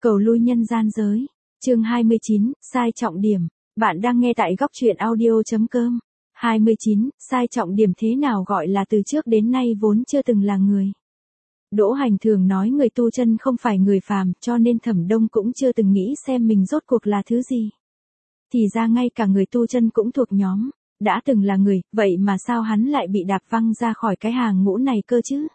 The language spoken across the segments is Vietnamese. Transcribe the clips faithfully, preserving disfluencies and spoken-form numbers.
Cầu lui nhân gian giới. Chương hai mươi chín, sai trọng điểm. Bạn đang nghe tại góc truyện audio.com. hai mươi chín, sai trọng điểm thế nào gọi là từ trước đến nay vốn chưa từng là người. Đỗ Hành thường nói người tu chân không phải người phàm, cho nên Thẩm Đông cũng chưa từng nghĩ xem mình rốt cuộc là thứ gì. Thì ra ngay cả người tu chân cũng thuộc nhóm, đã từng là người, vậy mà sao hắn lại bị đạp văng ra khỏi cái hàng ngũ này cơ chứ?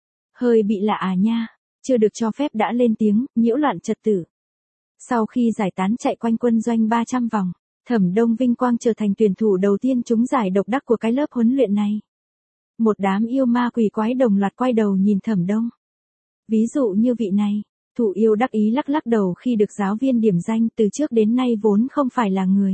Hơi bị lạ à nha, chưa được cho phép đã lên tiếng, nhiễu loạn trật tự. Sau khi giải tán chạy quanh quân doanh ba trăm vòng, Thẩm Đông vinh quang trở thành tuyển thủ đầu tiên trúng giải độc đắc của cái lớp huấn luyện này. Một đám yêu ma quỷ quái đồng loạt quay đầu nhìn Thẩm Đông. Ví dụ như vị này, thủ yêu đắc ý lắc lắc đầu khi được giáo viên điểm danh, từ trước đến nay vốn không phải là người.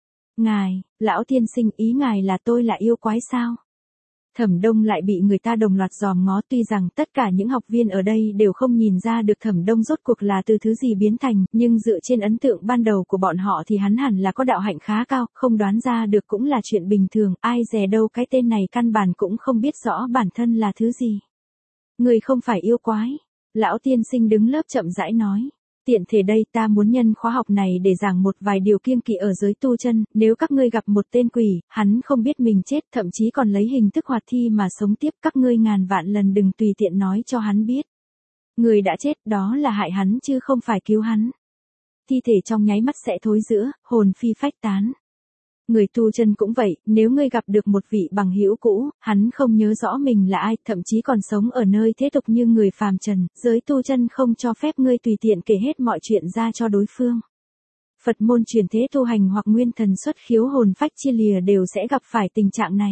Ngài, lão tiên sinh, ý ngài là tôi là yêu quái sao? Thẩm Đông lại bị người ta đồng loạt dòm ngó, tuy rằng tất cả những học viên ở đây đều không nhìn ra được Thẩm Đông rốt cuộc là từ thứ gì biến thành, nhưng dựa trên ấn tượng ban đầu của bọn họ thì hắn hẳn là có đạo hạnh khá cao, không đoán ra được cũng là chuyện bình thường, ai dè đâu cái tên này căn bản cũng không biết rõ bản thân là thứ gì. Người không phải yêu quái. Lão tiên sinh đứng lớp chậm rãi nói. Tiện thể đây ta muốn nhân khóa học này để giảng một vài điều kiêng kỵ ở giới tu chân, nếu các ngươi gặp một tên quỷ, hắn không biết mình chết, thậm chí còn lấy hình thức hoạt thi mà sống tiếp, các ngươi ngàn vạn lần đừng tùy tiện nói cho hắn biết. Người đã chết đó là hại hắn chứ không phải cứu hắn. Thi thể trong nháy mắt sẽ thối rữa, hồn phi phách tán. Người tu chân cũng vậy, nếu ngươi gặp được một vị bằng hữu cũ, hắn không nhớ rõ mình là ai, thậm chí còn sống ở nơi thế tục như người phàm trần, giới tu chân không cho phép ngươi tùy tiện kể hết mọi chuyện ra cho đối phương. Phật môn truyền thế tu hành hoặc nguyên thần xuất khiếu hồn phách chia lìa đều sẽ gặp phải tình trạng này.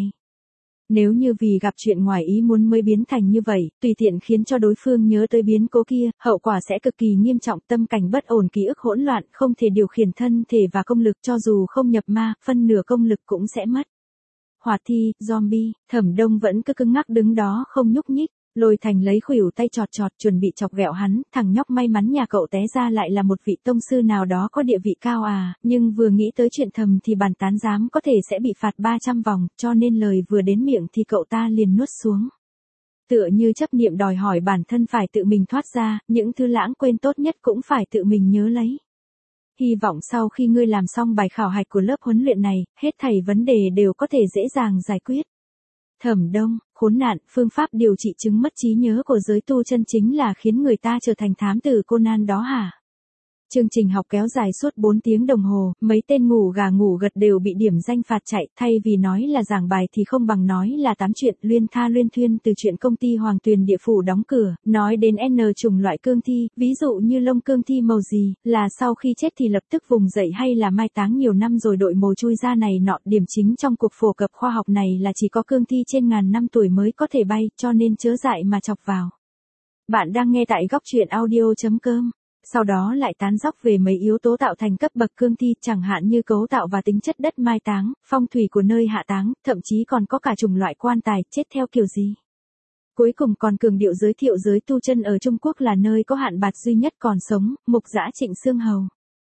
Nếu như vì gặp chuyện ngoài ý muốn mới biến thành như vậy, tùy tiện khiến cho đối phương nhớ tới biến cố kia, hậu quả sẽ cực kỳ nghiêm trọng, tâm cảnh bất ổn, ký ức hỗn loạn, không thể điều khiển thân thể và công lực, cho dù không nhập ma, phân nửa công lực cũng sẽ mất. Hoạt thi, zombie, Thẩm Đông vẫn cứ cứng ngắc đứng đó không nhúc nhích. Lôi Thành lấy khuỷu tay chọt chọt chuẩn bị chọc ghẹo hắn, thằng nhóc may mắn nhà cậu té ra lại là một vị tông sư nào đó có địa vị cao à, nhưng vừa nghĩ tới chuyện thầm thì bàn tán giám có thể sẽ bị phạt ba trăm vòng, cho nên lời vừa đến miệng thì cậu ta liền nuốt xuống. Tựa như chấp niệm đòi hỏi bản thân phải tự mình thoát ra, những thứ lãng quên tốt nhất cũng phải tự mình nhớ lấy. Hy vọng sau khi ngươi làm xong bài khảo hạch của lớp huấn luyện này, hết thảy vấn đề đều có thể dễ dàng giải quyết. Thẩm Đông, khốn nạn, phương pháp điều trị chứng mất trí nhớ của giới tu chân chính là khiến người ta trở thành thám tử Conan đó hả? Chương trình học kéo dài suốt bốn tiếng đồng hồ, mấy tên ngủ gà ngủ gật đều bị điểm danh phạt chạy, thay vì nói là giảng bài thì không bằng nói là tám chuyện luyên tha luyên thuyên, từ chuyện công ty Hoàng Tuyền địa phủ đóng cửa, nói đến N chủng loại cương thi, ví dụ như lông cương thi màu gì, là sau khi chết thì lập tức vùng dậy hay là mai táng nhiều năm rồi đội mồ chui ra này nọ. Điểm chính trong cuộc phổ cập khoa học này là chỉ có cương thi trên ngàn năm tuổi mới có thể bay, cho nên chớ dại mà chọc vào. Bạn đang nghe tại góc truyện audio.com. Sau đó lại tán dóc về mấy yếu tố tạo thành cấp bậc cương thi, chẳng hạn như cấu tạo và tính chất đất mai táng, phong thủy của nơi hạ táng, thậm chí còn có cả chủng loại quan tài, chết theo kiểu gì. Cuối cùng còn cường điệu giới thiệu giới tu chân ở Trung Quốc là nơi có hạn bạt duy nhất còn sống, Mục Dã Trịnh Xương Hầu.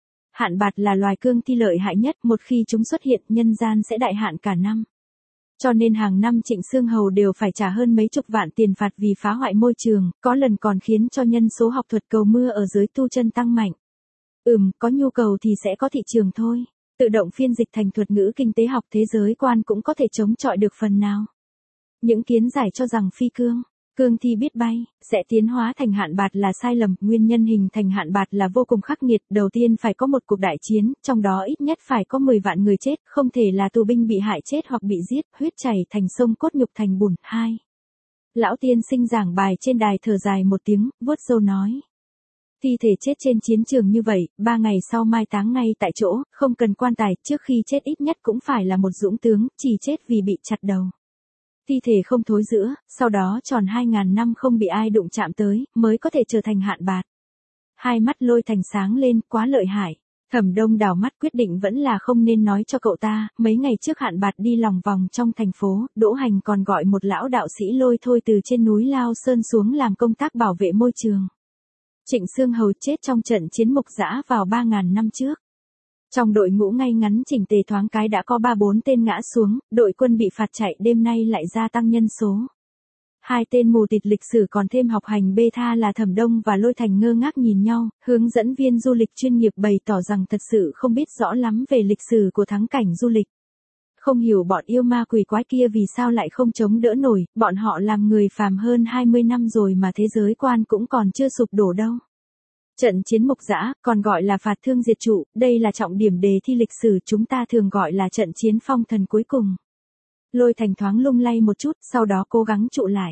Hạn bạt là loài cương thi lợi hại nhất, một khi chúng xuất hiện, nhân gian sẽ đại hạn cả năm. Cho nên hàng năm Trịnh Xương Hầu đều phải trả hơn mấy chục vạn tiền phạt vì phá hoại môi trường, có lần còn khiến cho nhân số học thuật cầu mưa ở giới tu chân tăng mạnh. Ừm, có nhu cầu thì sẽ có thị trường thôi. Tự động phiên dịch thành thuật ngữ kinh tế học thế giới quan cũng có thể chống chọi được phần nào. Những kiến giải cho rằng phi cương, cương thi biết bay, sẽ tiến hóa thành hạn bạt là sai lầm, nguyên nhân hình thành hạn bạt là vô cùng khắc nghiệt, đầu tiên phải có một cuộc đại chiến, trong đó ít nhất phải có mười vạn người chết, không thể là tù binh bị hại chết hoặc bị giết, huyết chảy thành sông, cốt nhục thành bùn. Hai. Lão tiên sinh giảng bài trên đài thở dài một tiếng, vuốt râu nói. Thi thể chết trên chiến trường như vậy, ba ngày sau mai táng ngay tại chỗ, không cần quan tài, trước khi chết ít nhất cũng phải là một dũng tướng, chỉ chết vì bị chặt đầu. Thi thể không thối rữa, sau đó tròn hai ngàn năm không bị ai đụng chạm tới, mới có thể trở thành hạn bạt. Hai mắt Lôi Thành sáng lên, quá lợi hại. Thẩm Đông đảo mắt quyết định vẫn là không nên nói cho cậu ta, mấy ngày trước hạn bạt đi lòng vòng trong thành phố, Đỗ Hành còn gọi một lão đạo sĩ lôi thôi từ trên núi Lao Sơn xuống làm công tác bảo vệ môi trường. Trịnh Xương Hầu chết trong trận chiến Mục Dã vào ba ngàn năm trước. Trong đội ngũ ngay ngắn chỉnh tề thoáng cái đã có ba bốn tên ngã xuống, đội quân bị phạt chạy, đêm nay lại gia tăng nhân số. Hai tên mù tịt lịch sử còn thêm học hành bê tha là Thẩm Đông và Lôi Thành ngơ ngác nhìn nhau, hướng dẫn viên du lịch chuyên nghiệp bày tỏ rằng thật sự không biết rõ lắm về lịch sử của thắng cảnh du lịch. Không hiểu bọn yêu ma quỷ quái kia vì sao lại không chống đỡ nổi, bọn họ làm người phàm hơn hai mươi năm rồi mà thế giới quan cũng còn chưa sụp đổ đâu. Trận chiến Mục Dã, còn gọi là phạt thương diệt trụ, đây là trọng điểm đề thi lịch sử chúng ta thường gọi là trận chiến phong thần cuối cùng. Lôi Thành thoáng lung lay một chút, sau đó cố gắng trụ lại.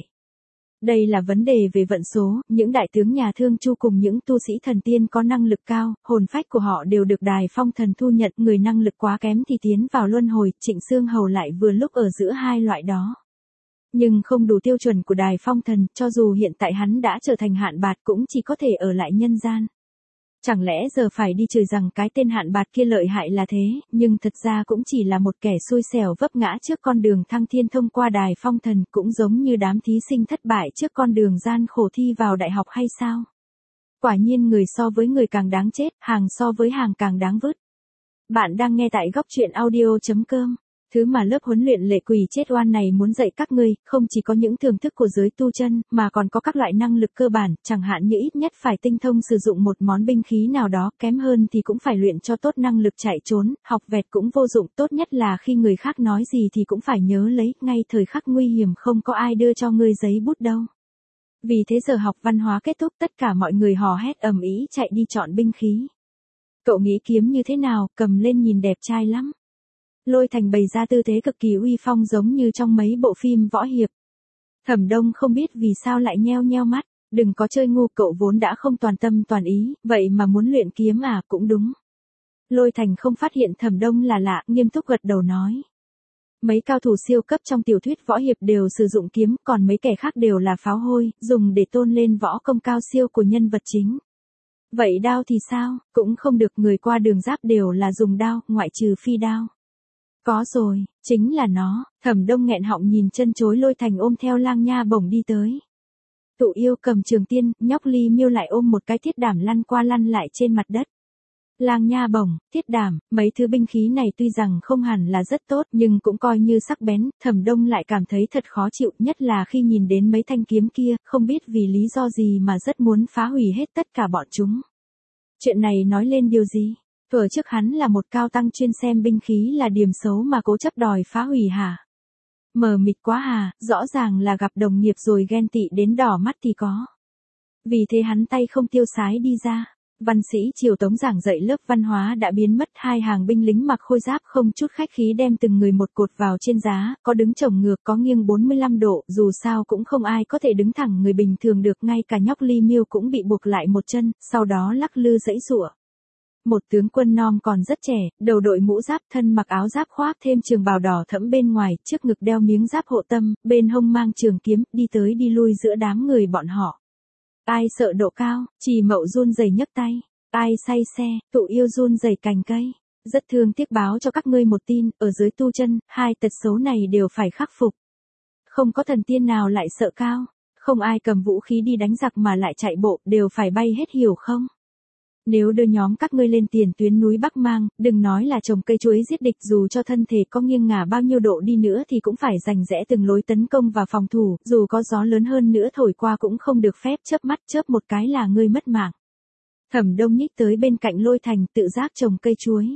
Đây là vấn đề về vận số, những đại tướng nhà Thương Chu cùng những tu sĩ thần tiên có năng lực cao, hồn phách của họ đều được Đài Phong Thần thu nhận, người năng lực quá kém thì tiến vào luân hồi, Trịnh Xương Hầu lại vừa lúc ở giữa hai loại đó. Nhưng không đủ tiêu chuẩn của Đài Phong Thần, cho dù hiện tại hắn đã trở thành Hạn Bạt cũng chỉ có thể ở lại nhân gian. Chẳng lẽ giờ phải đi chửi rằng cái tên Hạn Bạt kia lợi hại là thế, nhưng thật ra cũng chỉ là một kẻ xui xẻo vấp ngã trước con đường thăng thiên thông qua Đài Phong Thần, cũng giống như đám thí sinh thất bại trước con đường gian khổ thi vào đại học hay sao? Quả nhiên người so với người càng đáng chết, hàng so với hàng càng đáng vứt. Bạn đang nghe tại góc truyện audio chấm com. Thứ mà lớp huấn luyện lệ quỷ chết oan này muốn dạy các ngươi, không chỉ có những thưởng thức của giới tu chân, mà còn có các loại năng lực cơ bản, chẳng hạn như ít nhất phải tinh thông sử dụng một món binh khí nào đó, kém hơn thì cũng phải luyện cho tốt năng lực chạy trốn, học vẹt cũng vô dụng, tốt nhất là khi người khác nói gì thì cũng phải nhớ lấy, ngay thời khắc nguy hiểm không có ai đưa cho ngươi giấy bút đâu. Vì thế giờ học văn hóa kết thúc, tất cả mọi người hò hét ầm ĩ chạy đi chọn binh khí. Cậu nghĩ kiếm như thế nào, cầm lên nhìn đẹp trai lắm. Lôi Thành bày ra tư thế cực kỳ uy phong giống như trong mấy bộ phim võ hiệp. Thẩm Đông không biết vì sao lại nheo nheo mắt, đừng có chơi ngu, cậu vốn đã không toàn tâm toàn ý, vậy mà muốn luyện kiếm à, cũng đúng. Lôi Thành không phát hiện Thẩm Đông là lạ, nghiêm túc gật đầu nói. Mấy cao thủ siêu cấp trong tiểu thuyết võ hiệp đều sử dụng kiếm, còn mấy kẻ khác đều là pháo hôi, dùng để tôn lên võ công cao siêu của nhân vật chính. Vậy đao thì sao, cũng không được, người qua đường giáp đều là dùng đao, ngoại trừ phi đao. Có rồi, chính là nó. Thẩm Đông nghẹn họng nhìn chân chối. Lôi Thành ôm theo Lang Nha Bổng đi tới. Tụ Yêu cầm trường tiên, Nhóc Ly Miêu lại ôm một cái thiết đảm lăn qua lăn lại trên mặt đất. Lang Nha Bổng, thiết đảm, mấy thứ binh khí này tuy rằng không hẳn là rất tốt nhưng cũng coi như sắc bén, Thẩm Đông lại cảm thấy thật khó chịu, nhất là khi nhìn đến mấy thanh kiếm kia, không biết vì lý do gì mà rất muốn phá hủy hết tất cả bọn chúng. Chuyện này nói lên điều gì? Thuở trước hắn là một cao tăng chuyên xem binh khí là điểm xấu mà cố chấp đòi phá hủy hả? Mờ mịt quá hà, rõ ràng là gặp đồng nghiệp rồi ghen tị đến đỏ mắt thì có. Vì thế hắn tay không tiêu sái đi ra. Văn sĩ Triều Tống giảng dạy lớp văn hóa đã biến mất, hai hàng binh lính mặc khôi giáp không chút khách khí đem từng người một cột vào trên giá, có đứng chồng ngược có nghiêng bốn mươi lăm độ, dù sao cũng không ai có thể đứng thẳng người bình thường được, ngay cả Nhóc Ly Miêu cũng bị buộc lại một chân, sau đó lắc lư giãy giụa. Một tướng quân non còn rất trẻ, đầu đội mũ giáp, thân mặc áo giáp khoác thêm trường bào đỏ thẫm bên ngoài, trước ngực đeo miếng giáp hộ tâm, bên hông mang trường kiếm, đi tới đi lui giữa đám người bọn họ. Ai sợ độ cao, Trì Mậu run rẩy nhấc tay. Ai say xe, Tụ Yêu run rẩy cành cây. Rất thương tiếc báo cho các ngươi một tin, ở dưới tu chân, hai tật xấu này đều phải khắc phục. Không có thần tiên nào lại sợ cao, không ai cầm vũ khí đi đánh giặc mà lại chạy bộ, đều phải bay hết, hiểu không? Nếu đưa nhóm các ngươi lên tiền tuyến núi Bắc Mang, đừng nói là trồng cây chuối giết địch, dù cho thân thể có nghiêng ngả bao nhiêu độ đi nữa thì cũng phải rành rẽ từng lối tấn công và phòng thủ, dù có gió lớn hơn nữa thổi qua cũng không được phép chớp mắt, chớp một cái là ngươi mất mạng. Thẩm Đông nhích tới bên cạnh Lôi Thành, tự giác trồng cây chuối.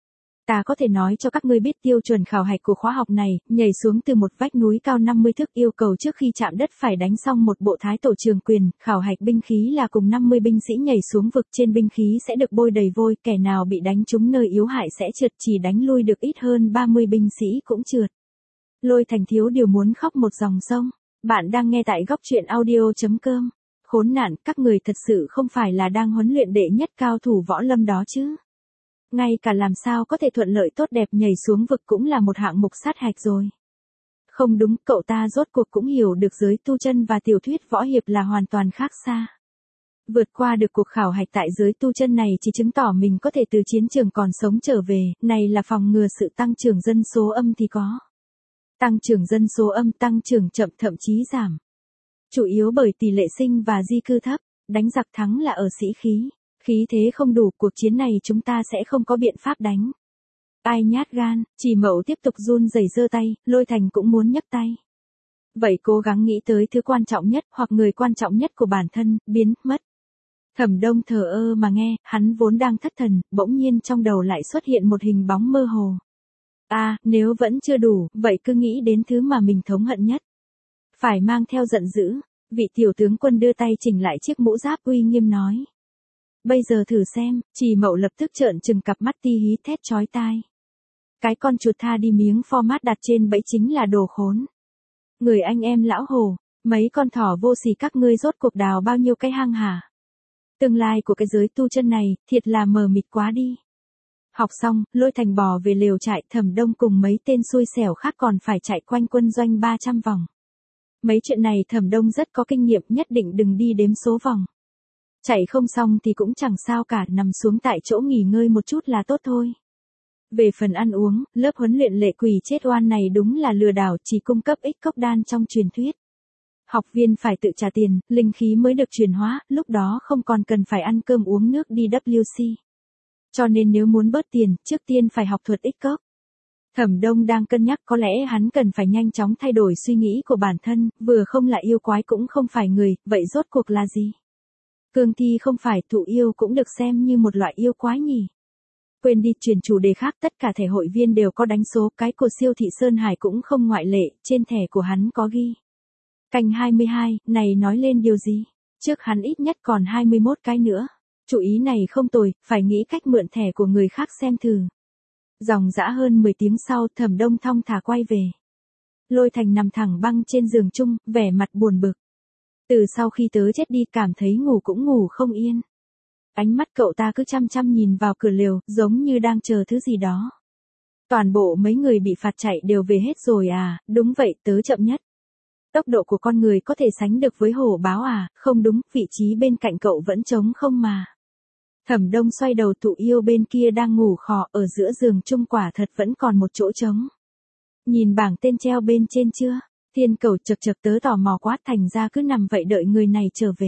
Ta có thể nói cho các ngươi biết tiêu chuẩn khảo hạch của khóa học này, nhảy xuống từ một vách núi cao năm mươi thước, yêu cầu trước khi chạm đất phải đánh xong một bộ thái tổ trường quyền, khảo hạch binh khí là cùng năm mươi binh sĩ nhảy xuống vực, trên binh khí sẽ được bôi đầy vôi, kẻ nào bị đánh trúng nơi yếu hại sẽ trượt, chỉ đánh lui được ít hơn ba mươi binh sĩ cũng trượt. Lôi Thành thiếu điều muốn khóc một dòng sông. Bạn đang nghe tại góc truyện audio chấm com. Khốn nạn, các người thật sự không phải là đang huấn luyện đệ nhất cao thủ võ lâm đó chứ? Ngay cả làm sao có thể thuận lợi tốt đẹp nhảy xuống vực cũng là một hạng mục sát hạch rồi. Không đúng, cậu ta rốt cuộc cũng hiểu được giới tu chân và tiểu thuyết võ hiệp là hoàn toàn khác xa. Vượt qua được cuộc khảo hạch tại giới tu chân này chỉ chứng tỏ mình có thể từ chiến trường còn sống trở về, này là phòng ngừa sự tăng trưởng dân số âm thì có. Tăng trưởng dân số âm, tăng trưởng chậm thậm chí giảm. Chủ yếu bởi tỷ lệ sinh và di cư thấp, đánh giặc thắng là ở sĩ khí. Khí thế không đủ, cuộc chiến này chúng ta sẽ không có biện pháp đánh. Ai nhát gan, Trì Mậu tiếp tục run rẩy giơ tay, Lôi Thành cũng muốn nhấc tay. Vậy cố gắng nghĩ tới thứ quan trọng nhất hoặc người quan trọng nhất của bản thân, biến mất. Thẩm Đông thờ ơ mà nghe, hắn vốn đang thất thần, bỗng nhiên trong đầu lại xuất hiện một hình bóng mơ hồ. À, nếu vẫn chưa đủ, vậy cứ nghĩ đến thứ mà mình thống hận nhất. Phải mang theo giận dữ, vị tiểu tướng quân đưa tay chỉnh lại chiếc mũ giáp uy nghiêm nói. Bây giờ thử xem, Trì Mậu lập tức trợn trừng cặp mắt ti hí thét chói tai. Cái con chuột tha đi miếng format đặt trên bẫy chính là đồ khốn. Người anh em lão hồ, mấy con thỏ vô sỉ các ngươi rốt cuộc đào bao nhiêu cái hang hả? Tương lai của cái giới tu chân này, thiệt là mờ mịt quá đi. Học xong, Lôi Thành bò về lều trại, Thẩm Đông cùng mấy tên xui xẻo khác còn phải chạy quanh quân doanh ba trăm vòng. Mấy chuyện này Thẩm Đông rất có kinh nghiệm, nhất định đừng đi đếm số vòng. Chạy không xong thì cũng chẳng sao cả, nằm xuống tại chỗ nghỉ ngơi một chút là tốt thôi. Về phần ăn uống, lớp huấn luyện lệ quỷ chết oan này đúng là lừa đảo, chỉ cung cấp ích cốc đan trong truyền thuyết. Học viên phải tự trả tiền, linh khí mới được chuyển hóa, lúc đó không còn cần phải ăn cơm uống nước đi W C. Cho nên nếu muốn bớt tiền, trước tiên phải học thuật ích cốc. Thẩm Đông đang cân nhắc có lẽ hắn cần phải nhanh chóng thay đổi suy nghĩ của bản thân, vừa không là yêu quái cũng không phải người, vậy rốt cuộc là gì? Cương thi không phải, thụ yêu cũng được xem như một loại yêu quái nhỉ? Quên đi, chuyển chủ đề khác, tất cả thẻ hội viên đều có đánh số, cái của Siêu thị Sơn Hải cũng không ngoại lệ, trên thẻ của hắn có ghi. Canh hai mươi hai, này nói lên điều gì? Trước hắn ít nhất còn hai mươi mốt cái nữa. Chủ ý này không tồi, phải nghĩ cách mượn thẻ của người khác xem thử. Dòng dã hơn mười tiếng sau, Thẩm Đông thong thả quay về. Lôi Thành nằm thẳng băng trên giường chung, vẻ mặt buồn bực. Từ sau khi tớ chết đi cảm thấy ngủ cũng ngủ không yên. Ánh mắt cậu ta cứ chăm chăm nhìn vào cửa lều, giống như đang chờ thứ gì đó. Toàn bộ mấy người bị phạt chạy đều về hết rồi à, đúng vậy, tớ chậm nhất. Tốc độ của con người có thể sánh được với hổ báo à, không đúng, vị trí bên cạnh cậu vẫn trống không mà. Thẩm Đông xoay đầu, Thụ yêu bên kia đang ngủ khò, ở giữa giường chung quả thật vẫn còn một chỗ trống. Nhìn bảng tên treo bên trên chưa? Thiên Cầu chật chật, tớ tò mò quá, thành ra cứ nằm vậy đợi người này trở về.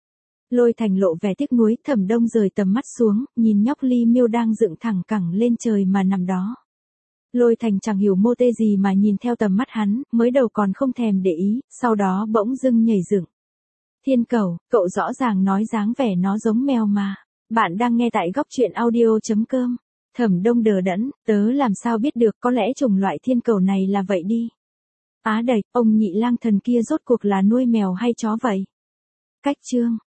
Lôi Thành lộ vẻ tiếc nuối, Thẩm Đông rời tầm mắt xuống, nhìn nhóc Ly Miêu đang dựng thẳng cẳng lên trời mà nằm đó. Lôi Thành chẳng hiểu mô tê gì mà nhìn theo tầm mắt hắn, mới đầu còn không thèm để ý, sau đó bỗng dưng nhảy dựng. Thiên Cầu, cậu rõ ràng nói dáng vẻ nó giống mèo mà. Bạn đang nghe tại góc truyện audio chấm com. Thẩm Đông đờ đẫn, tớ làm sao biết được, có lẽ chủng loại thiên cầu này là vậy đi. Á đẩy, ông nhị lang thần kia rốt cuộc là nuôi mèo hay chó vậy? Cách chương